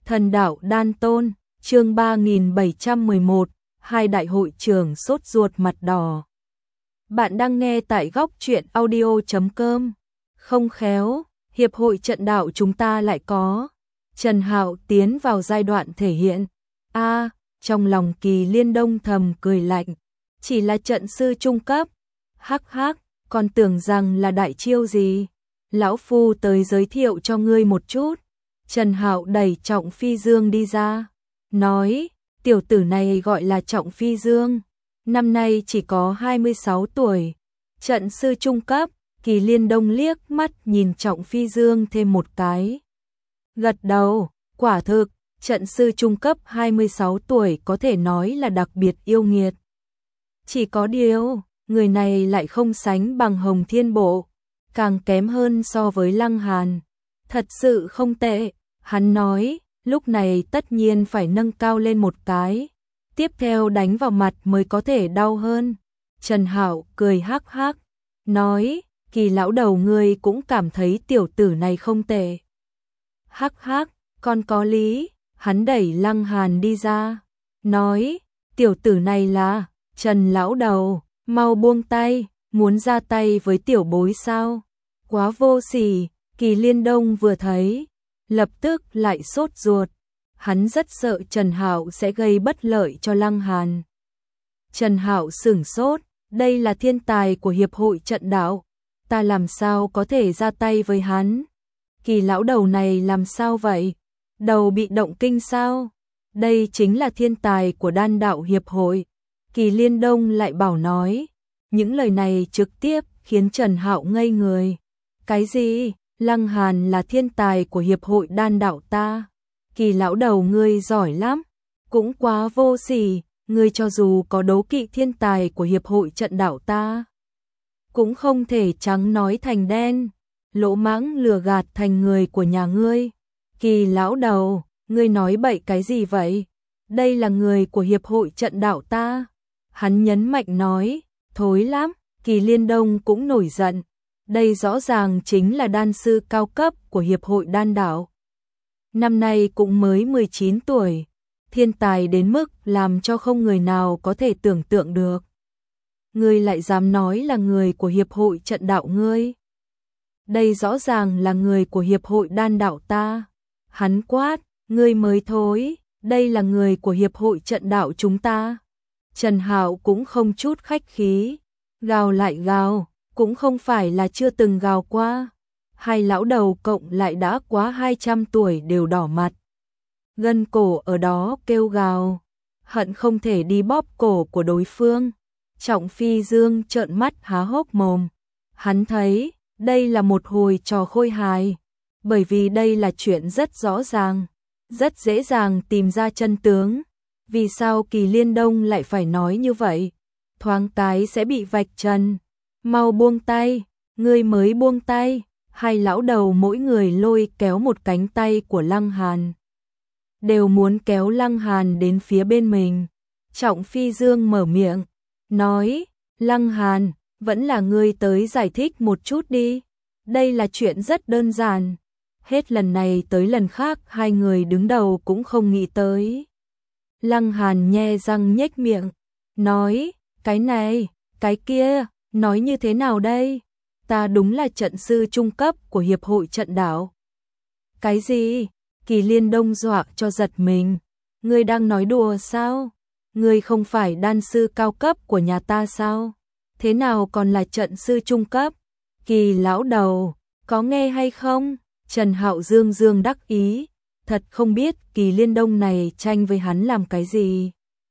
Thần đạo đan tôn, chương 3711, hai đại hội trưởng sốt ruột mặt đỏ. Bạn đang nghe tại góc truyện audio.com. Không khéo, hiệp hội trận đạo chúng ta lại có. Trần Hạo tiến vào giai đoạn thể hiện. Trong lòng Kỳ Liên Đông thầm cười lạnh. Chỉ là trận sư trung cấp. Hắc hắc, còn tưởng rằng là đại chiêu gì. Lão Phu tới giới thiệu cho ngươi một chút. Trần Hạo đẩy Trọng Phi Dương đi ra, nói, tiểu tử này gọi là Trọng Phi Dương, năm nay chỉ có 26 tuổi, trận sư trung cấp. Kỳ Liên Đông liếc mắt nhìn Trọng Phi Dương thêm một cái. Gật đầu, quả thực, trận sư trung cấp 26 tuổi có thể nói là đặc biệt yêu nghiệt. Chỉ có điều, người này lại không sánh bằng Hồng Thiên Bộ, càng kém hơn so với Lăng Hàn. Thật sự không tệ, hắn nói, lúc này tất nhiên phải nâng cao lên một cái, tiếp theo đánh vào mặt mới có thể đau hơn. Trần Hạo cười hắc hắc, nói, Kỳ lão đầu ngươi cũng cảm thấy tiểu tử này không tệ. Hắc hắc, còn có lý, hắn đẩy Lăng Hàn đi ra, nói, tiểu tử này là, Trần lão đầu, mau buông tay, muốn ra tay với tiểu bối sao? Quá vô sỉ. Kỳ Liên Đông vừa thấy, lập tức lại sốt ruột. Hắn rất sợ Trần Hạo sẽ gây bất lợi cho Lăng Hàn. Trần Hạo sửng sốt, đây là thiên tài của hiệp hội trận đạo, ta làm sao có thể ra tay với hắn? Kỳ lão đầu này làm sao vậy? Đầu bị động kinh sao? Đây chính là thiên tài của đan đạo hiệp hội. Kỳ Liên Đông lại bảo nói, những lời này trực tiếp khiến Trần Hạo ngây người. Cái gì? Lăng Hàn là thiên tài của hiệp hội đan đạo ta. Kỳ lão đầu ngươi giỏi lắm, cũng quá vô sỉ, ngươi cho dù có đấu kỵ thiên tài của hiệp hội trận đạo ta, cũng không thể trắng nói thành đen, lỗ mãng lừa gạt thành người của nhà ngươi. Kỳ lão đầu, ngươi nói bậy cái gì vậy? Đây là người của hiệp hội trận đạo ta. Hắn nhấn mạnh nói, thối lắm. Kỳ Liên Đông cũng nổi giận. Đây rõ ràng chính là đan sư cao cấp của hiệp hội đan đạo. Năm nay cũng mới 19 tuổi, thiên tài đến mức làm cho không người nào có thể tưởng tượng được. Ngươi lại dám nói là người của hiệp hội trận đạo ngươi? Đây rõ ràng là người của hiệp hội đan đạo ta. Hắn quát, ngươi mới thối, đây là người của hiệp hội trận đạo chúng ta. Trần Hạo cũng không chút khách khí, gào lại gào. Cũng không phải là chưa từng gào qua. Hai lão đầu cộng lại đã quá 200 tuổi đều đỏ mặt. Gân cổ ở đó kêu gào, hận không thể đi bóp cổ của đối phương. Trọng Phi Dương trợn mắt há hốc mồm. Hắn thấy, đây là một hồi trò khôi hài. Bởi vì đây là chuyện rất rõ ràng, rất dễ dàng tìm ra chân tướng. Vì sao Kỳ Liên Đông lại phải nói như vậy? Thoáng cái sẽ bị vạch trần. Mau buông tay, ngươi mới buông tay. Hai lão đầu mỗi người lôi kéo một cánh tay của Lăng Hàn, đều muốn kéo Lăng Hàn đến phía bên mình. Trọng Phi Dương mở miệng, nói, Lăng Hàn, vẫn là ngươi tới giải thích một chút đi. Đây là chuyện rất đơn giản. Hết lần này tới lần khác hai người đứng đầu cũng không nghĩ tới. Lăng Hàn nhe răng nhếch miệng, nói, cái này, cái kia. Nói như thế nào đây? Ta đúng là trận sư trung cấp của hiệp hội trận đạo. Cái gì? Kỳ Liên Đông dọa cho giật mình. Ngươi đang nói đùa sao? Ngươi không phải đan sư cao cấp của nhà ta sao? Thế nào còn là trận sư trung cấp? Kỳ lão đầu, có nghe hay không? Trần Hạo dương dương đắc ý. Thật không biết Kỳ Liên Đông này tranh với hắn làm cái gì?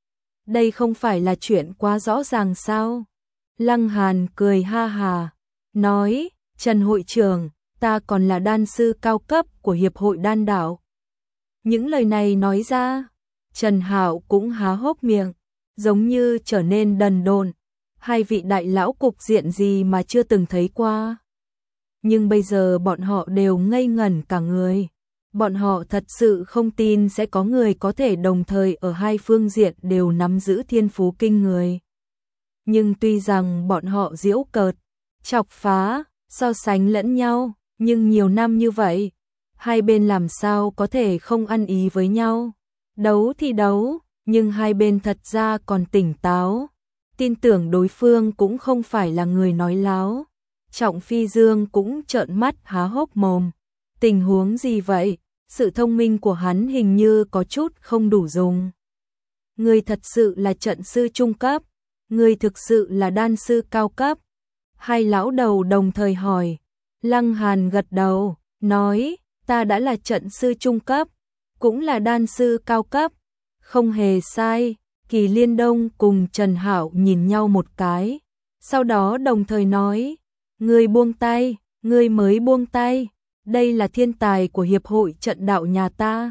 Đây không phải là chuyện quá rõ ràng sao? Lăng Hàn cười ha hà, nói, Trần hội trưởng, ta còn là đan sư cao cấp của hiệp hội đan đạo. Những lời này nói ra, Trần Hạo cũng há hốc miệng, giống như trở nên đần độn. Hai vị đại lão cục diện gì mà chưa từng thấy qua. Nhưng bây giờ bọn họ đều ngây ngẩn cả người. Bọn họ thật sự không tin sẽ có người có thể đồng thời ở hai phương diện đều nắm giữ thiên phú kinh người. Nhưng tuy rằng bọn họ giễu cợt, chọc phá, so sánh lẫn nhau, nhưng nhiều năm như vậy, hai bên làm sao có thể không ăn ý với nhau. Đấu thì đấu, nhưng hai bên thật ra còn tỉnh táo. Tin tưởng đối phương cũng không phải là người nói láo. Trọng Phi Dương cũng trợn mắt há hốc mồm. Tình huống gì vậy? Sự thông minh của hắn hình như có chút không đủ dùng. Người thật sự là trận sư trung cấp, người thực sự là đan sư cao cấp. Hai lão đầu đồng thời hỏi. Lăng Hàn gật đầu, nói, ta đã là trận sư trung cấp, cũng là đan sư cao cấp. Không hề sai. Kỳ Liên Đông cùng Trần Hạo nhìn nhau một cái, sau đó đồng thời nói, ngươi buông tay, ngươi mới buông tay, đây là thiên tài của hiệp hội trận đạo nhà ta.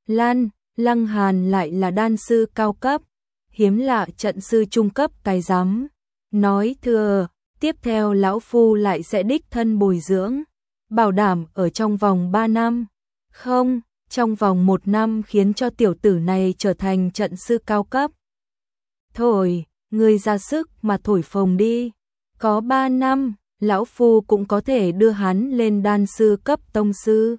Lăng Hàn lại là đan sư cao cấp, hiếm lạ trận sư trung cấp cái rắm. Nói thừa, tiếp theo lão phu lại sẽ đích thân bồi dưỡng, bảo đảm ở trong vòng 3 năm, không, trong vòng 1 năm khiến cho tiểu tử này trở thành trận sư cao cấp. Thôi, ngươi ra sức mà thổi phồng đi, có 3 năm, lão phu cũng có thể đưa hắn lên đan sư cấp tông sư.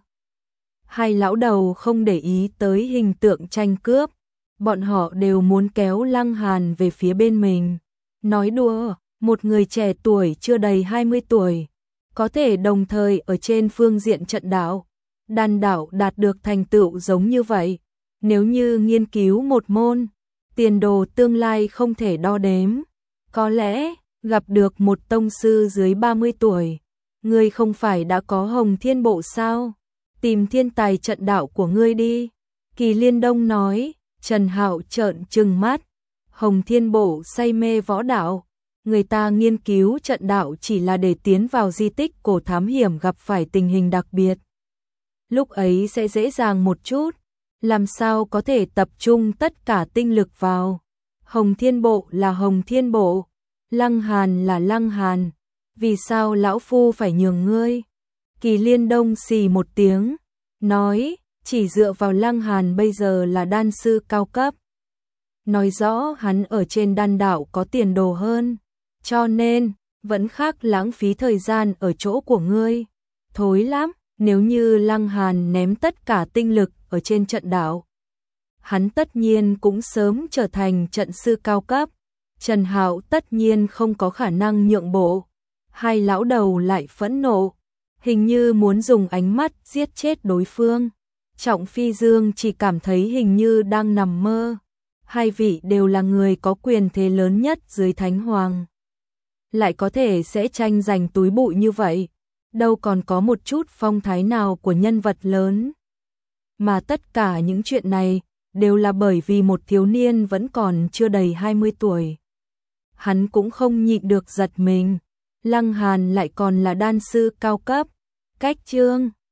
Hai lão đầu không để ý tới hình tượng tranh cướp, bọn họ đều muốn kéo Lăng Hàn về phía bên mình. Nói đùa, một người trẻ tuổi chưa đầy 20 tuổi, có thể đồng thời ở trên phương diện trận đạo, đan đạo đạt được thành tựu giống như vậy. Nếu như nghiên cứu một môn, tiền đồ tương lai không thể đo đếm. Có lẽ, gặp được một tông sư dưới 30 tuổi, ngươi không phải đã có Hồng Thiên Bộ sao? Tìm thiên tài trận đạo của ngươi đi. Kỳ Liên Đông nói. Trần Hạo trợn trừng mắt. Hồng Thiên Bộ say mê võ đạo. Người ta nghiên cứu trận đạo chỉ là để tiến vào di tích cổ thám hiểm gặp phải tình hình đặc biệt. Lúc ấy sẽ dễ dàng một chút. Làm sao có thể tập trung tất cả tinh lực vào. Hồng Thiên Bộ là Hồng Thiên Bộ, Lăng Hàn là Lăng Hàn. Vì sao lão phu phải nhường ngươi? Kỳ Liên Đông xì một tiếng, nói, chỉ dựa vào Lăng Hàn bây giờ là đan sư cao cấp. Nói rõ hắn ở trên đan đạo có tiền đồ hơn, cho nên, vẫn khác lãng phí thời gian ở chỗ của ngươi. Thối lắm, nếu như Lăng Hàn ném tất cả tinh lực ở trên trận đạo, hắn tất nhiên cũng sớm trở thành trận sư cao cấp. Trần Hạo tất nhiên không có khả năng nhượng bộ. Hai lão đầu lại phẫn nộ, hình như muốn dùng ánh mắt giết chết đối phương. Trọng Phi Dương chỉ cảm thấy hình như đang nằm mơ. Hai vị đều là người có quyền thế lớn nhất dưới Thánh Hoàng, lại có thể sẽ tranh giành túi bụi như vậy, đâu còn có một chút phong thái nào của nhân vật lớn. Mà tất cả những chuyện này đều là bởi vì một thiếu niên vẫn còn chưa đầy 20 tuổi. Hắn cũng không nhịn được giật mình. Lăng Hàn lại còn là đan sư cao cấp. Cách chương